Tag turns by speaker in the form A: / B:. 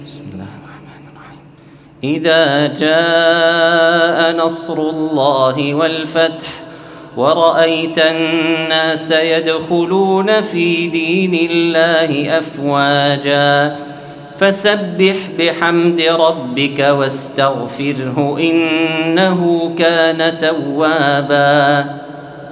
A: بسم الله الرحمن الرحيم. إذا جاء نصر الله والفتح ورأيت الناس يدخلون في دين الله أفواجا فسبح بحمد ربك واستغفره إنه كان توابا.